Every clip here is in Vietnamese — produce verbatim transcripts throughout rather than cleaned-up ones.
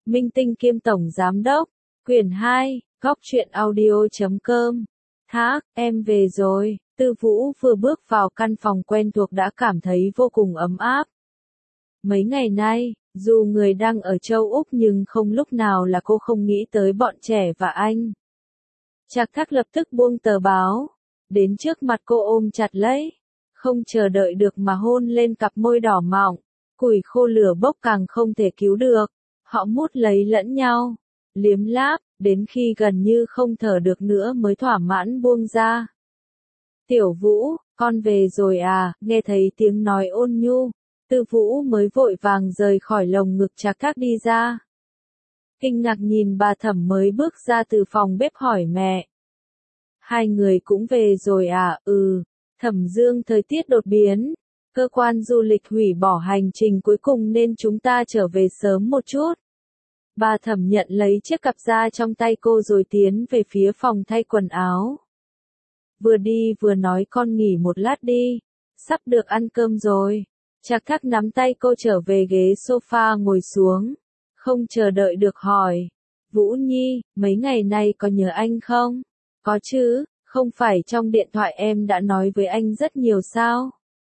Minh Tinh kiêm tổng giám đốc, quyển hai, góc truyện audio chấm com. Thác, em về rồi. Tư Vũ vừa bước vào căn phòng quen thuộc đã cảm thấy vô cùng ấm áp. Mấy ngày nay, dù người đang ở châu Úc nhưng không lúc nào là cô không nghĩ tới bọn trẻ và anh. Trạc Thác lập tức buông tờ báo, đến trước mặt cô ôm chặt lấy, không chờ đợi được mà hôn lên cặp môi đỏ mọng, củi khô lửa bốc càng không thể cứu được. Họ mút lấy lẫn nhau, liếm láp, đến khi gần như không thở được nữa mới thỏa mãn buông ra. Tiểu Vũ, con về rồi à, nghe thấy tiếng nói ôn nhu, Tư Vũ mới vội vàng rời khỏi lồng ngực Trạc Thác đi ra. Kinh ngạc nhìn bà Thẩm mới bước ra từ phòng bếp hỏi mẹ. Hai người cũng về rồi à, ừ, Thẩm Dương thời tiết đột biến, cơ quan du lịch hủy bỏ hành trình cuối cùng nên chúng ta trở về sớm một chút. Bà Thẩm nhận lấy chiếc cặp da trong tay cô rồi tiến về phía phòng thay quần áo. Vừa đi vừa nói con nghỉ một lát đi, sắp được ăn cơm rồi. Trạc Thác nắm tay cô trở về ghế sofa ngồi xuống, không chờ đợi được hỏi. Vũ Nhi, mấy ngày nay có nhớ anh không? Có chứ, không phải trong điện thoại em đã nói với anh rất nhiều sao?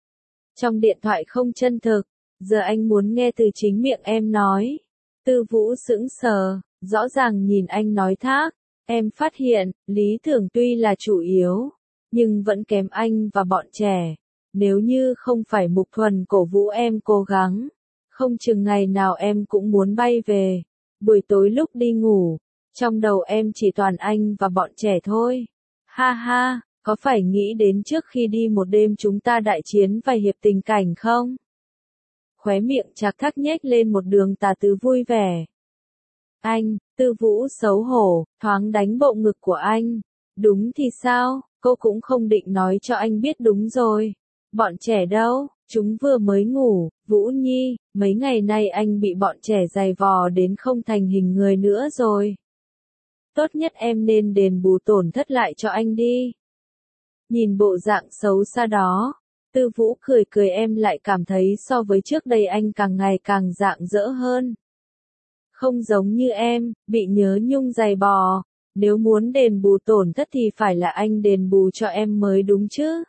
Trong điện thoại không chân thực, giờ anh muốn nghe từ chính miệng em nói. Tư Vũ sững sờ, rõ ràng nhìn anh nói Thác, em phát hiện, lý tưởng tuy là chủ yếu, nhưng vẫn kém anh và bọn trẻ. Nếu như không phải Mục Thuần cổ vũ em cố gắng, không chừng ngày nào em cũng muốn bay về. Buổi tối lúc đi ngủ, trong đầu em chỉ toàn anh và bọn trẻ thôi. Ha ha, có phải nghĩ đến trước khi đi một đêm chúng ta đại chiến vài hiệp tình cảnh không? Khóe miệng Trạc Thác nhếch lên một đường tà tứ vui vẻ. Anh, Tư Vũ xấu hổ, thoáng đánh bộ ngực của anh. Đúng thì sao, cô cũng không định nói cho anh biết đúng rồi. Bọn trẻ đâu, chúng vừa mới ngủ, Vũ Nhi, mấy ngày nay anh bị bọn trẻ giày vò đến không thành hình người nữa rồi. Tốt nhất em nên đền bù tổn thất lại cho anh đi. Nhìn bộ dạng xấu xa đó, Tư Vũ cười cười em lại cảm thấy so với trước đây anh càng ngày càng rạng rỡ hơn. Không giống như em, bị nhớ nhung giày bò, nếu muốn đền bù tổn thất thì phải là anh đền bù cho em mới đúng chứ.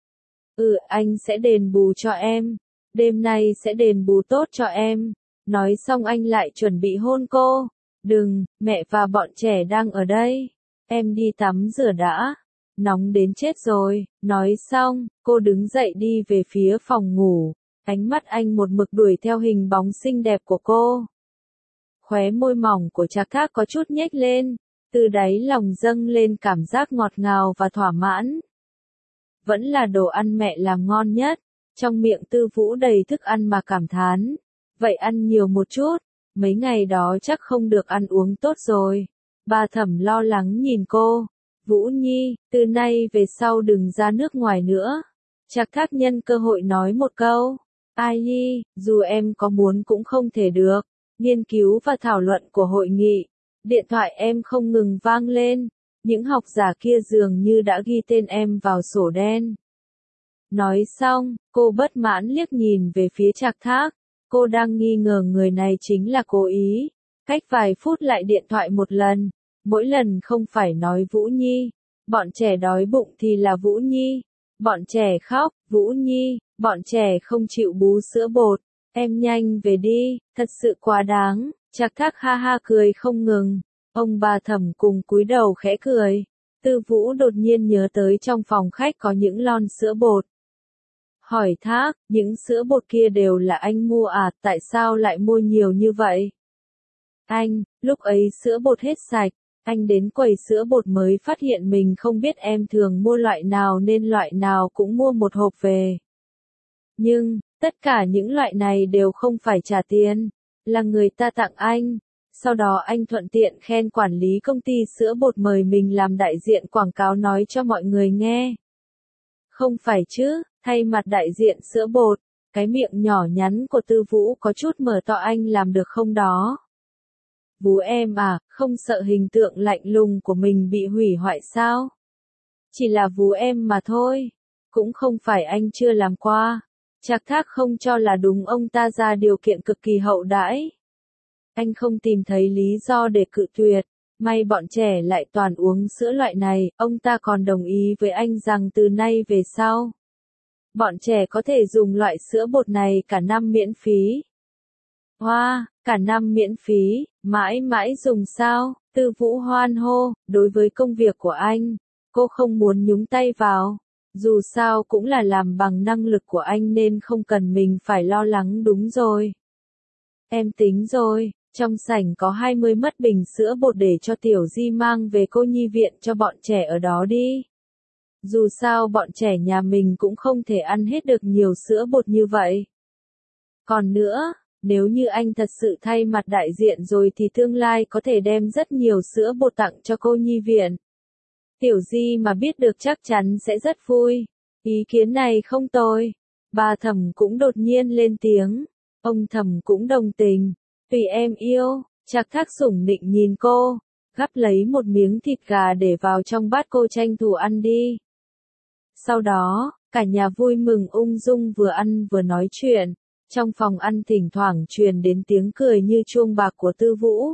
Ừ, anh sẽ đền bù cho em, đêm nay sẽ đền bù tốt cho em. Nói xong anh lại chuẩn bị hôn cô. Đừng, mẹ và bọn trẻ đang ở đây, em đi tắm rửa đã. Nóng đến chết rồi. Nói xong, cô đứng dậy đi về phía phòng ngủ, ánh mắt anh một mực đuổi theo hình bóng xinh đẹp của cô. Khóe môi mỏng của Trạc Thác có chút nhếch lên, từ đáy lòng dâng lên cảm giác ngọt ngào và thỏa mãn. Vẫn là đồ ăn mẹ làm ngon nhất. Trong miệng Tư Vũ đầy thức ăn mà cảm thán. Vậy ăn nhiều một chút, mấy ngày đó chắc không được ăn uống tốt rồi. Bà Thẩm lo lắng nhìn cô. Vũ Nhi, từ nay về sau đừng ra nước ngoài nữa. Trạc Thác nhân cơ hội nói một câu. Ai nhi, dù em có muốn cũng không thể được. Nghiên cứu và thảo luận của hội nghị. Điện thoại em không ngừng vang lên. Những học giả kia dường như đã ghi tên em vào sổ đen. Nói xong, cô bất mãn liếc nhìn về phía Trạc Thác. Cô đang nghi ngờ người này chính là cố ý. Cách vài phút lại điện thoại một lần. Mỗi lần không phải nói Vũ Nhi. Bọn trẻ đói bụng thì là Vũ Nhi. Bọn trẻ khóc, Vũ Nhi. Bọn trẻ không chịu bú sữa bột. Em nhanh về đi, thật sự quá đáng. Trạc Thác ha ha cười không ngừng. Ông bà Thẩm cùng cúi đầu khẽ cười. Tư Vũ đột nhiên nhớ tới trong phòng khách có những lon sữa bột. Hỏi Thác, những sữa bột kia đều là anh mua à, tại sao lại mua nhiều như vậy? Anh, lúc ấy sữa bột hết sạch, anh đến quầy sữa bột mới phát hiện mình không biết em thường mua loại nào nên loại nào cũng mua một hộp về. Nhưng, tất cả những loại này đều không phải trả tiền, là người ta tặng anh. Sau đó anh thuận tiện khen quản lý công ty sữa bột mời mình làm đại diện quảng cáo nói cho mọi người nghe. Không phải chứ, thay mặt đại diện sữa bột, cái miệng nhỏ nhắn của Tư Vũ có chút mở to anh làm được không đó. Vũ em à, không sợ hình tượng lạnh lùng của mình bị hủy hoại sao? Chỉ là Vũ em mà thôi, cũng không phải anh chưa làm qua. Trạc Thác không cho là đúng ông ta ra điều kiện cực kỳ hậu đãi. Anh không tìm thấy lý do để cự tuyệt. May bọn trẻ lại toàn uống sữa loại này, ông ta còn đồng ý với anh rằng từ nay về sau, bọn trẻ có thể dùng loại sữa bột này cả năm miễn phí. Hoa, wow, cả năm miễn phí, mãi mãi dùng sao? Tư Vũ hoan hô, đối với công việc của anh, cô không muốn nhúng tay vào. Dù sao cũng là làm bằng năng lực của anh nên không cần mình phải lo lắng đúng rồi. Em tính rồi, trong sảnh có hai mươi mất bình sữa bột để cho Tiểu Di mang về cô nhi viện cho bọn trẻ ở đó đi. Dù sao bọn trẻ nhà mình cũng không thể ăn hết được nhiều sữa bột như vậy. Còn nữa, nếu như anh thật sự thay mặt đại diện rồi thì tương lai có thể đem rất nhiều sữa bột tặng cho cô nhi viện. Tiểu Di mà biết được chắc chắn sẽ rất vui. Ý kiến này không tồi. Bà Thẩm cũng đột nhiên lên tiếng. Ông Thẩm cũng đồng tình. Tùy em yêu. Trạc Thác sủng nịnh nhìn cô. Gắp lấy một miếng thịt gà để vào trong bát cô tranh thủ ăn đi. Sau đó, cả nhà vui mừng ung dung vừa ăn vừa nói chuyện. Trong phòng ăn thỉnh thoảng truyền đến tiếng cười như chuông bạc của Tư Vũ.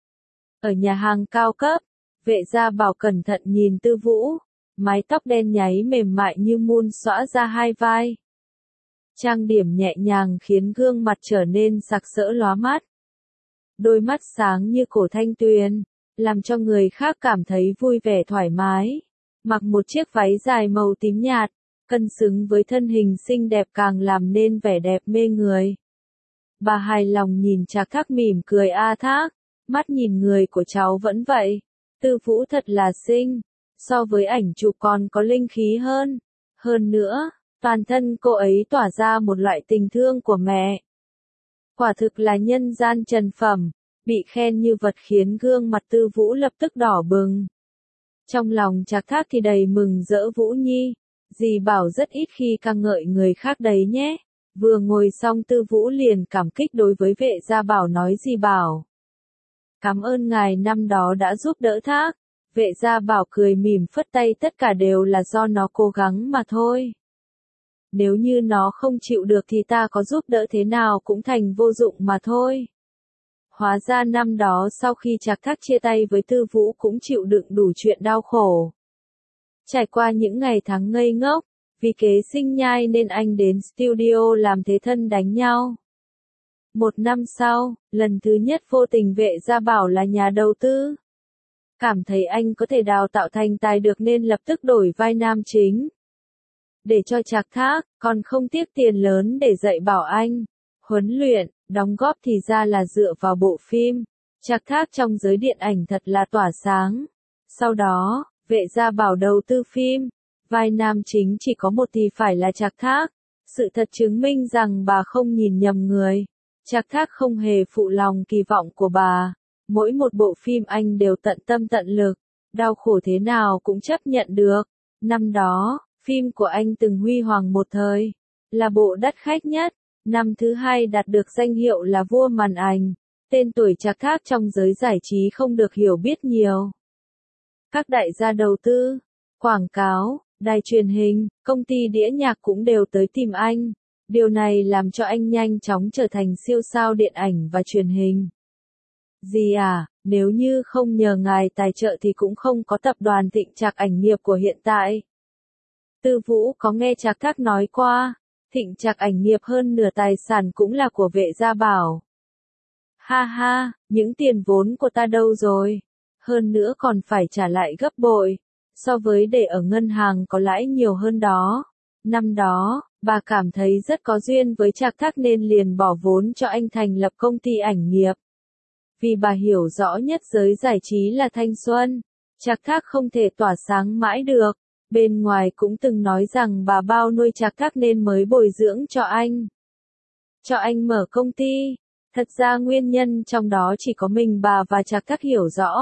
Ở nhà hàng cao cấp, Vệ Gia Bảo cẩn thận nhìn Tư Vũ, mái tóc đen nháy mềm mại như mun xõa ra hai vai. Trang điểm nhẹ nhàng khiến gương mặt trở nên sặc sỡ lóa mắt. Đôi mắt sáng như cổ thanh tuyền, làm cho người khác cảm thấy vui vẻ thoải mái. Mặc một chiếc váy dài màu tím nhạt, cân xứng với thân hình xinh đẹp càng làm nên vẻ đẹp mê người. Bà hài lòng nhìn Trạc Thác mỉm cười a Thác, mắt nhìn người của cháu vẫn vậy. Tư Vũ thật là xinh, so với ảnh chụp còn có linh khí hơn. Hơn nữa, toàn thân cô ấy tỏa ra một loại tình thương của mẹ. Quả thực là nhân gian trần phẩm, bị khen như vật khiến gương mặt Tư Vũ lập tức đỏ bừng. Trong lòng Trạc Thác thì đầy mừng rỡ Vũ Nhi, dì Bảo rất ít khi ca ngợi người khác đấy nhé. Vừa ngồi xong Tư Vũ liền cảm kích đối với Vệ Gia Bảo nói dì Bảo. Cảm ơn ngài năm đó đã giúp đỡ Thác. Vệ Gia Bảo cười mỉm phất tay, tất cả đều là do nó cố gắng mà thôi. Nếu như nó không chịu được thì ta có giúp đỡ thế nào cũng thành vô dụng mà thôi. Hóa ra năm đó sau khi Trạc Thác chia tay với Tư Vũ cũng chịu đựng đủ chuyện đau khổ. Trải qua những ngày tháng ngây ngốc, vì kế sinh nhai nên anh đến studio làm thế thân đánh nhau. Một năm sau, lần thứ nhất vô tình Vệ Gia Bảo là nhà đầu tư. Cảm thấy anh có thể đào tạo thành tài được nên lập tức đổi vai nam chính. Để cho Trạc Thác, còn không tiếc tiền lớn để dạy bảo anh. Huấn luyện, đóng góp thì ra là dựa vào bộ phim. Trạc Thác trong giới điện ảnh thật là tỏa sáng. Sau đó, Vệ Gia Bảo đầu tư phim. Vai nam chính chỉ có một thì phải là Trạc Thác. Sự thật chứng minh rằng bà không nhìn nhầm người. Trạc Thác không hề phụ lòng kỳ vọng của bà. Mỗi một bộ phim anh đều tận tâm tận lực. Đau khổ thế nào cũng chấp nhận được. Năm đó, phim của anh từng huy hoàng một thời. Là bộ đắt khách nhất. Năm thứ hai đạt được danh hiệu là vua màn ảnh. Tên tuổi Trạc Thác trong giới giải trí không được hiểu biết nhiều. Các đại gia đầu tư, quảng cáo, đài truyền hình, công ty đĩa nhạc cũng đều tới tìm anh. Điều này làm cho anh nhanh chóng trở thành siêu sao điện ảnh và truyền hình. Dì à, nếu như không nhờ ngài tài trợ thì cũng không có tập đoàn Thịnh Trạc Ảnh Nghiệp của hiện tại. Tư Vũ có nghe Trạc Thác nói qua, Thịnh Trạc Ảnh Nghiệp hơn nửa tài sản cũng là của Vệ Gia Bảo. Ha ha, những tiền vốn của ta đâu rồi? Hơn nữa còn phải trả lại gấp bội, so với để ở ngân hàng có lãi nhiều hơn đó. Năm đó, bà cảm thấy rất có duyên với Trạc Thác nên liền bỏ vốn cho anh thành lập công ty ảnh nghiệp. Vì bà hiểu rõ nhất giới giải trí là thanh xuân, Trạc Thác không thể tỏa sáng mãi được. Bên ngoài cũng từng nói rằng bà bao nuôi Trạc Thác nên mới bồi dưỡng cho anh. Cho anh mở công ty. Thật ra nguyên nhân trong đó chỉ có mình bà và Trạc Thác hiểu rõ.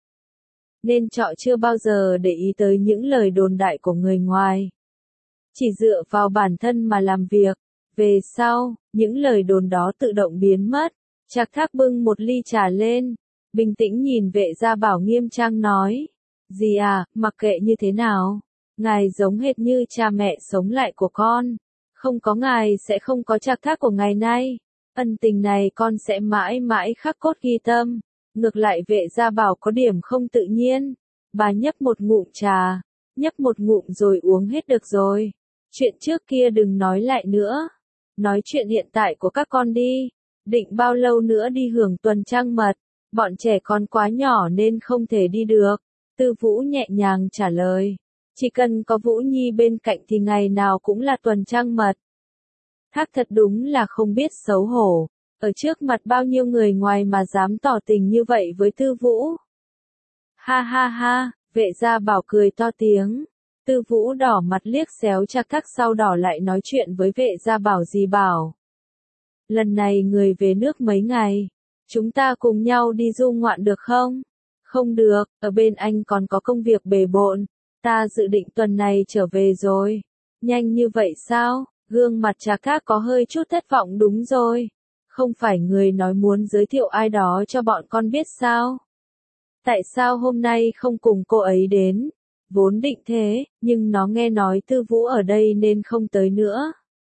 Nên trọ chưa bao giờ để ý tới những lời đồn đại của người ngoài. Chỉ dựa vào bản thân mà làm việc. Về sau, những lời đồn đó tự động biến mất. Trạc Thác bưng một ly trà lên. Bình tĩnh nhìn Vệ Gia Bảo nghiêm trang nói. Dì à, mặc kệ như thế nào. Ngài giống hệt như cha mẹ sống lại của con. Không có ngài sẽ không có Trạc Thác của ngày nay. Ân tình này con sẽ mãi mãi khắc cốt ghi tâm. Ngược lại Vệ Gia Bảo có điểm không tự nhiên. Bà nhấp một ngụm trà, nhấp một ngụm rồi uống hết được rồi. Chuyện trước kia đừng nói lại nữa. Nói chuyện hiện tại của các con đi. Định bao lâu nữa đi hưởng tuần trăng mật? Bọn trẻ con quá nhỏ nên không thể đi được. Tư Vũ nhẹ nhàng trả lời. Chỉ cần có Vũ Nhi bên cạnh thì ngày nào cũng là tuần trăng mật. Thác thật đúng là không biết xấu hổ. Ở trước mặt bao nhiêu người ngoài mà dám tỏ tình như vậy với Tư Vũ. Ha ha ha, Vệ Gia Bảo cười to tiếng. Tư Vũ đỏ mặt liếc xéo Trạc Thác, sau đỏ lại nói chuyện với Vệ Gia Bảo gì bảo. Lần này người về nước mấy ngày. Chúng ta cùng nhau đi du ngoạn được không? Không được, ở bên anh còn có công việc bề bộn. Ta dự định tuần này trở về rồi. Nhanh như vậy sao? Gương mặt Trạc Thác có hơi chút thất vọng. Đúng rồi. Không phải người nói muốn giới thiệu ai đó cho bọn con biết sao? Tại sao hôm nay không cùng cô ấy đến? Vốn định thế, nhưng nó nghe nói Tư Vũ ở đây nên không tới nữa.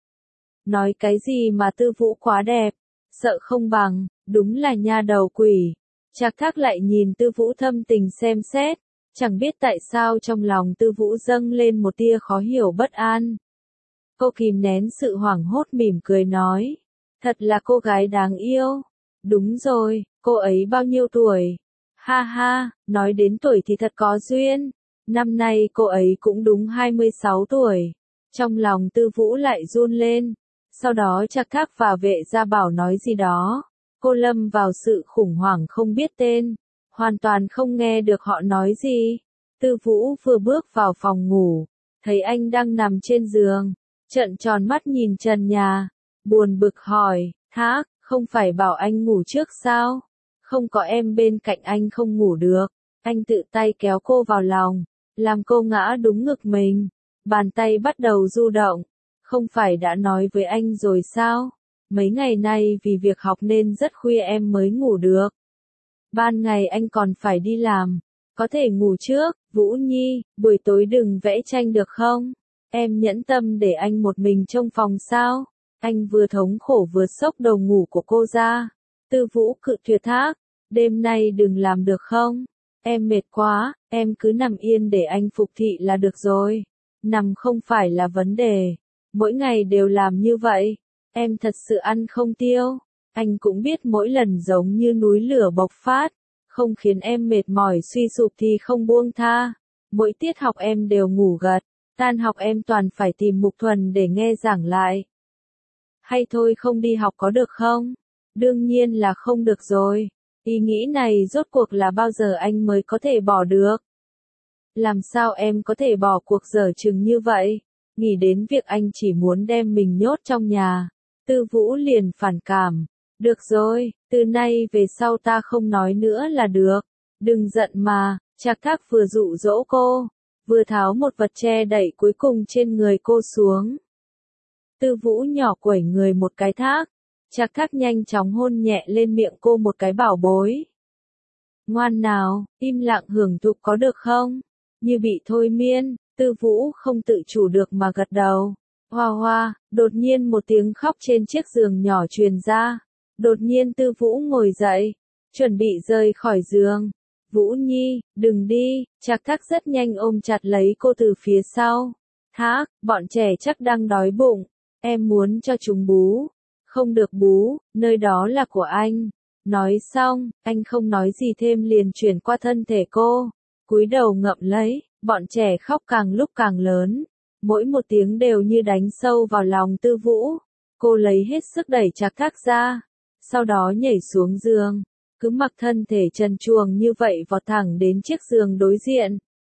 Nói cái gì mà Tư Vũ quá đẹp, sợ không bằng, đúng là nha đầu quỷ. Trạc Thác lại nhìn Tư Vũ thâm tình xem xét, chẳng biết tại sao trong lòng Tư Vũ dâng lên một tia khó hiểu bất an. Cô kìm nén sự hoảng hốt mỉm cười nói, thật là cô gái đáng yêu. Đúng rồi, cô ấy bao nhiêu tuổi? Ha ha, nói đến tuổi thì thật có duyên. Năm nay cô ấy cũng đúng hai mươi sáu tuổi. Trong lòng Tư Vũ lại run lên. Sau đó Trạc Thác và Vệ Gia Bảo nói gì đó. Cô lâm vào sự khủng hoảng không biết tên. Hoàn toàn không nghe được họ nói gì. Tư Vũ vừa bước vào phòng ngủ. Thấy anh đang nằm trên giường. Trợn tròn mắt nhìn trần nhà. Buồn bực hỏi, Thác, không phải bảo anh ngủ trước sao? Không có em bên cạnh anh không ngủ được. Anh tự tay kéo cô vào lòng. Làm cô ngã đúng ngực mình. Bàn tay bắt đầu du động. Không phải đã nói với anh rồi sao? Mấy ngày nay vì việc học nên rất khuya em mới ngủ được. Ban ngày anh còn phải đi làm. Có thể ngủ trước, Vũ Nhi, buổi tối đừng vẽ tranh được không? Em nhẫn tâm để anh một mình trong phòng sao? Anh vừa thống khổ vừa sốc đầu ngủ của cô ra. Tư Vũ cự tuyệt Thác. Đêm nay đừng làm được không? Em mệt quá, em cứ nằm yên để anh phục thị là được rồi. Nằm không phải là vấn đề. Mỗi ngày đều làm như vậy. Em thật sự ăn không tiêu. Anh cũng biết mỗi lần giống như núi lửa bộc phát. Không khiến em mệt mỏi suy sụp thì không buông tha. Mỗi tiết học em đều ngủ gật. Tan học em toàn phải tìm Mục Thuần để nghe giảng lại. Hay thôi không đi học có được không? Đương nhiên là không được rồi. Ý nghĩ này rốt cuộc là bao giờ anh mới có thể bỏ được? Làm sao em có thể bỏ cuộc dở chừng như vậy? Nghĩ đến việc anh chỉ muốn đem mình nhốt trong nhà. Tư Vũ liền phản cảm. Được rồi, từ nay về sau ta không nói nữa là được. Đừng giận mà, Trạc Thác vừa dụ dỗ cô, vừa tháo một vật che đậy cuối cùng trên người cô xuống. Tư Vũ nhỏ quẩy người một cái Thác. Trạc Thác nhanh chóng hôn nhẹ lên miệng cô một cái bảo bối. Ngoan nào, im lặng hưởng thụ có được không? Như bị thôi miên, Tư Vũ không tự chủ được mà gật đầu. Hoa hoa, đột nhiên một tiếng khóc trên chiếc giường nhỏ truyền ra. Đột nhiên Tư Vũ ngồi dậy, chuẩn bị rời khỏi giường. Vũ Nhi, đừng đi, Trạc Thác rất nhanh ôm chặt lấy cô từ phía sau. Thác, bọn trẻ chắc đang đói bụng, em muốn cho chúng bú. Không được bú, nơi đó là của anh. Nói xong, anh không nói gì thêm liền chuyển qua thân thể cô. Cúi đầu ngậm lấy, bọn trẻ khóc càng lúc càng lớn. Mỗi một tiếng đều như đánh sâu vào lòng Tư Vũ. Cô lấy hết sức đẩy Trạc Thác ra. Sau đó nhảy xuống giường. Cứ mặc thân thể trần truồng như vậy vọt thẳng đến chiếc giường đối diện.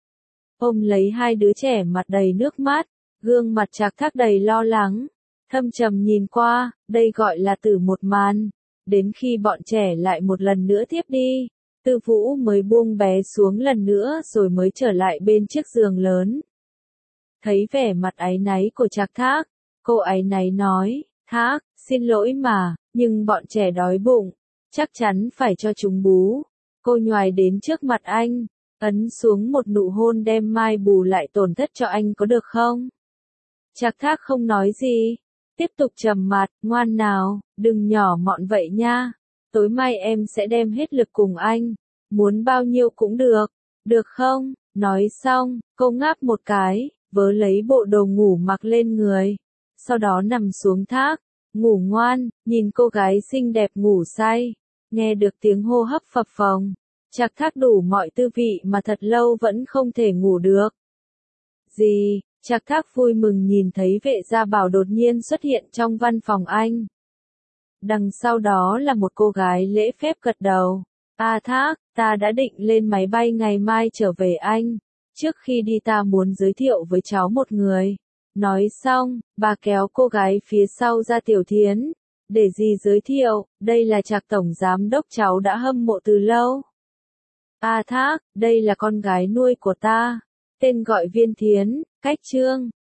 Ôm lấy hai đứa trẻ mặt đầy nước mắt. Gương mặt Trạc Thác đầy lo lắng. Thâm trầm nhìn qua, đây gọi là tử một màn. Đến khi bọn trẻ lại một lần nữa tiếp đi, Tư Vũ mới buông bé xuống lần nữa rồi mới trở lại bên chiếc giường lớn. Thấy vẻ mặt áy náy của Trạc Thác, cô áy náy nói, Thác, xin lỗi mà, nhưng bọn trẻ đói bụng, chắc chắn phải cho chúng bú. Cô nhoài đến trước mặt anh, ấn xuống một nụ hôn đem mai bù lại tổn thất cho anh có được không? Trạc Thác không nói gì. Tiếp tục trầm mặt, ngoan nào, đừng nhỏ mọn vậy nha. Tối mai em sẽ đem hết lực cùng anh. Muốn bao nhiêu cũng được. Được không? Nói xong, cô ngáp một cái, vớ lấy bộ đồ ngủ mặc lên người. Sau đó nằm xuống thác, ngủ ngoan, nhìn cô gái xinh đẹp ngủ say. Nghe được tiếng hô hấp phập phồng. Trạc Thác đủ mọi tư vị mà thật lâu vẫn không thể ngủ được. Gì? Trạc Thác vui mừng nhìn thấy Vệ Gia Bảo đột nhiên xuất hiện trong văn phòng anh. Đằng sau đó là một cô gái lễ phép gật đầu. A Thác, ta đã định lên máy bay ngày mai trở về anh. Trước khi đi ta muốn giới thiệu với cháu một người. Nói xong, bà kéo cô gái phía sau ra Tiểu Thiến. Để gì giới thiệu, đây là Trạc tổng giám đốc cháu đã hâm mộ từ lâu. A Thác, đây là con gái nuôi của ta. Tên gọi Viên Thiến, cách Trương.